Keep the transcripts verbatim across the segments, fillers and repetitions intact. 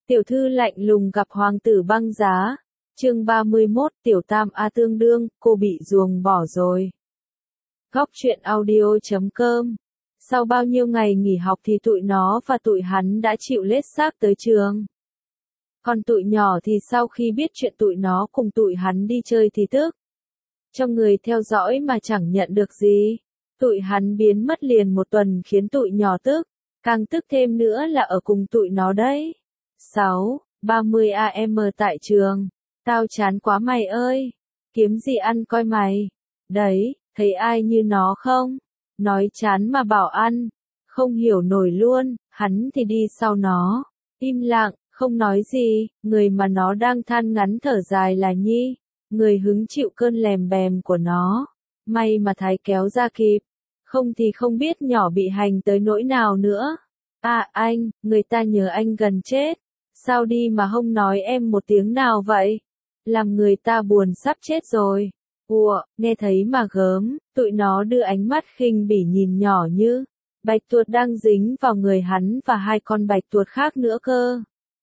Tiểu thư lạnh lùng gặp hoàng tử băng giá. Chương ba mươi mốt, tiểu tam A tương đương, cô bị ruồng bỏ rồi. Góc truyện audio chấm com. Sau bao nhiêu ngày nghỉ học thì tụi nó và tụi hắn đã chịu lết xác tới trường. Còn tụi nhỏ thì sau khi biết chuyện tụi nó cùng tụi hắn đi chơi thì tức. Cho người theo dõi mà chẳng nhận được gì. Tụi hắn biến mất liền một tuần khiến tụi nhỏ tức. Càng tức thêm nữa là ở cùng tụi nó đấy. sáu, ba mươi a em tại trường. Tao chán quá mày ơi. Kiếm gì ăn coi mày. Đấy, thấy ai như nó không? Nói chán mà bảo ăn. Không hiểu nổi luôn, hắn thì đi sau nó. Im lặng, không nói gì, người mà nó đang than ngắn thở dài là Nhi. Người hứng chịu cơn lèm bèm của nó. May mà Thái kéo ra kịp. Không thì không biết nhỏ bị hành tới nỗi nào nữa. À anh, người ta nhớ anh gần chết. Sao đi mà không nói em một tiếng nào vậy? Làm người ta buồn sắp chết rồi. Ủa, nghe thấy mà gớm, tụi nó đưa ánh mắt khinh bỉ nhìn nhỏ Như. Bạch tuột đang dính vào người hắn và hai con bạch tuột khác nữa cơ.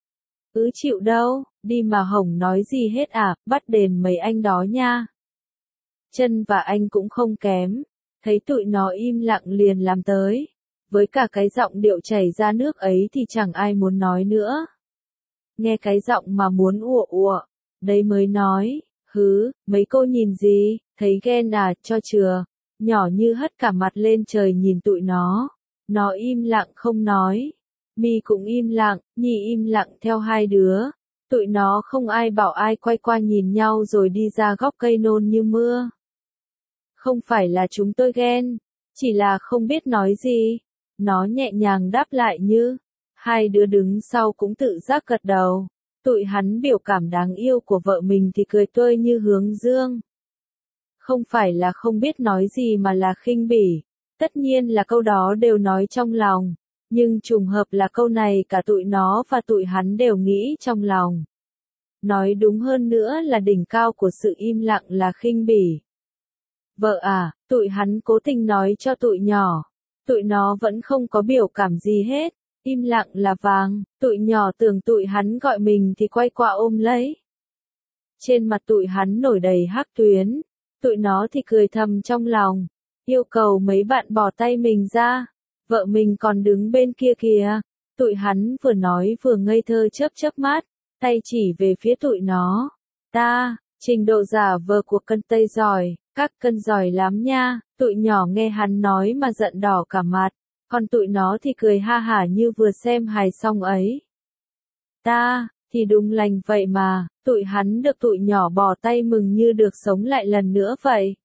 Ứ chịu đâu, đi mà hổng nói gì hết à, bắt đền mấy anh đó nha. Chân và anh cũng không kém. Thấy tụi nó im lặng liền làm tới. Với cả cái giọng điệu chảy ra nước ấy thì chẳng ai muốn nói nữa. Nghe cái giọng mà muốn ùa ùa. Đấy mới nói, hứ, mấy cô nhìn gì, thấy ghen à, cho chừa. Nhỏ Như hất cả mặt lên trời nhìn tụi nó. Nó im lặng không nói. Mi cũng im lặng, Nhi im lặng theo hai đứa. Tụi nó không ai bảo ai quay qua nhìn nhau rồi đi ra góc cây nôn như mưa. Không phải là chúng tôi ghen, chỉ là không biết nói gì. Nó nhẹ nhàng đáp lại Như. Hai đứa đứng sau cũng tự giác gật đầu. Tụi hắn biểu cảm đáng yêu của vợ mình thì cười tươi như hướng dương. Không phải là không biết nói gì mà là khinh bỉ. Tất nhiên là câu đó đều nói trong lòng. Nhưng trùng hợp là câu này cả tụi nó và tụi hắn đều nghĩ trong lòng. Nói đúng hơn nữa là đỉnh cao của sự im lặng là khinh bỉ. Vợ à, tụi hắn cố tình nói cho tụi nhỏ. Tụi nó vẫn không có biểu cảm gì hết. Im lặng là vàng, tụi nhỏ tưởng tụi hắn gọi mình thì quay qua ôm lấy. Trên mặt tụi hắn nổi đầy hắc tuyến. Tụi nó thì cười thầm trong lòng. Yêu cầu mấy bạn bỏ tay mình ra. Vợ mình còn đứng bên kia kìa. Tụi hắn vừa nói vừa ngây thơ chớp chớp mắt. Tay chỉ về phía tụi nó. Ta, trình độ giả vờ của cân tây giỏi. Các cân giỏi lắm nha. Tụi nhỏ nghe hắn nói mà giận đỏ cả mặt. Còn tụi nó thì cười ha hả như vừa xem hài xong ấy. Ta, thì đúng lành vậy mà, tụi hắn được tụi nhỏ bỏ tay mừng như được sống lại lần nữa vậy.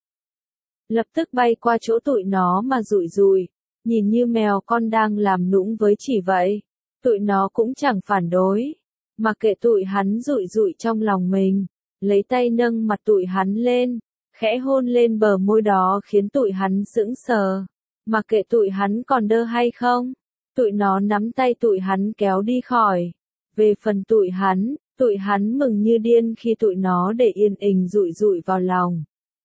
Lập tức bay qua chỗ tụi nó mà rụi rụi, nhìn như mèo con đang làm nũng với chỉ vậy. Tụi nó cũng chẳng phản đối, mà kệ tụi hắn rụi rụi trong lòng mình, lấy tay nâng mặt tụi hắn lên, khẽ hôn lên bờ môi đó khiến tụi hắn sững sờ. Mà kệ tụi hắn còn đơ hay không, tụi nó nắm tay tụi hắn kéo đi khỏi. Về phần tụi hắn, tụi hắn mừng như điên khi tụi nó để yên ình rụi rụi vào lòng.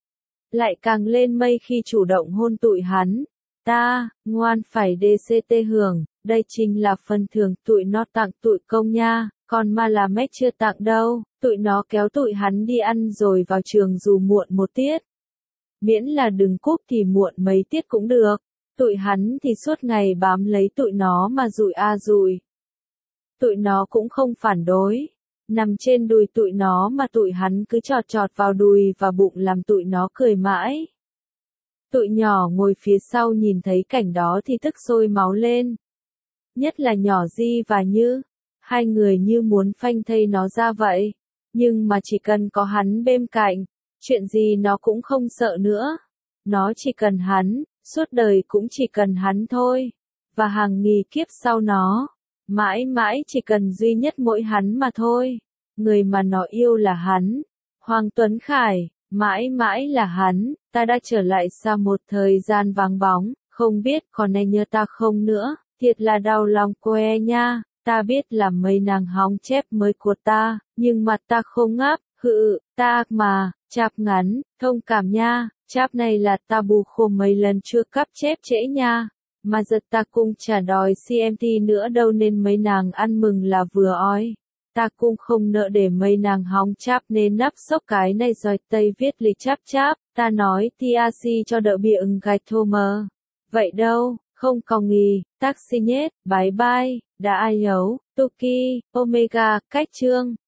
Lại càng lên mây khi chủ động hôn tụi hắn. Ta, ngoan phải đê xê tê hưởng, đây chính là phần thưởng tụi nó tặng tụi công nha, còn mà là mét chưa tặng đâu. Tụi nó kéo tụi hắn đi ăn rồi vào trường dù muộn một tiết. Miễn là đừng cúp thì muộn mấy tiết cũng được. Tụi hắn thì suốt ngày bám lấy tụi nó mà rụi a rụi. Tụi nó cũng không phản đối. Nằm trên đùi tụi nó mà tụi hắn cứ chọt chọt vào đùi và bụng làm tụi nó cười mãi. Tụi nhỏ ngồi phía sau nhìn thấy cảnh đó thì tức sôi máu lên. Nhất là nhỏ Di và Như. Hai người như muốn phanh thây nó ra vậy. Nhưng mà chỉ cần có hắn bên cạnh, chuyện gì nó cũng không sợ nữa. Nó chỉ cần hắn. Suốt đời cũng chỉ cần hắn thôi. Và hàng nghìn kiếp sau nó. Mãi mãi chỉ cần duy nhất mỗi hắn mà thôi. Người mà nó yêu là hắn. Hoàng Tuấn Khải. Mãi mãi là hắn. Ta đã trở lại sau một thời gian vắng bóng. Không biết còn ai nhớ ta không nữa. Thiệt là đau lòng que nha. Ta biết là mấy nàng hóng chép mới của ta. Nhưng mặt ta không ngáp. Hự, ta mà. Chạp ngắn. Thông cảm nha. Cháp này là ta bù khô mấy lần chưa cắp chép trễ nha. Mà giật ta cũng chả đòi xê em tê nữa đâu nên mấy nàng ăn mừng là vừa ói. ta cũng không nỡ để mây nàng hóng cháp nên nắp sốc cái này rồi tây viết lịch cháp cháp, ta nói tiac cho đỡ bị ưng gạch thô mơ. Vậy đâu, không có nghi, taxi nhết, bye bye, đã ai hấu, Tuki, Omega, cách chương.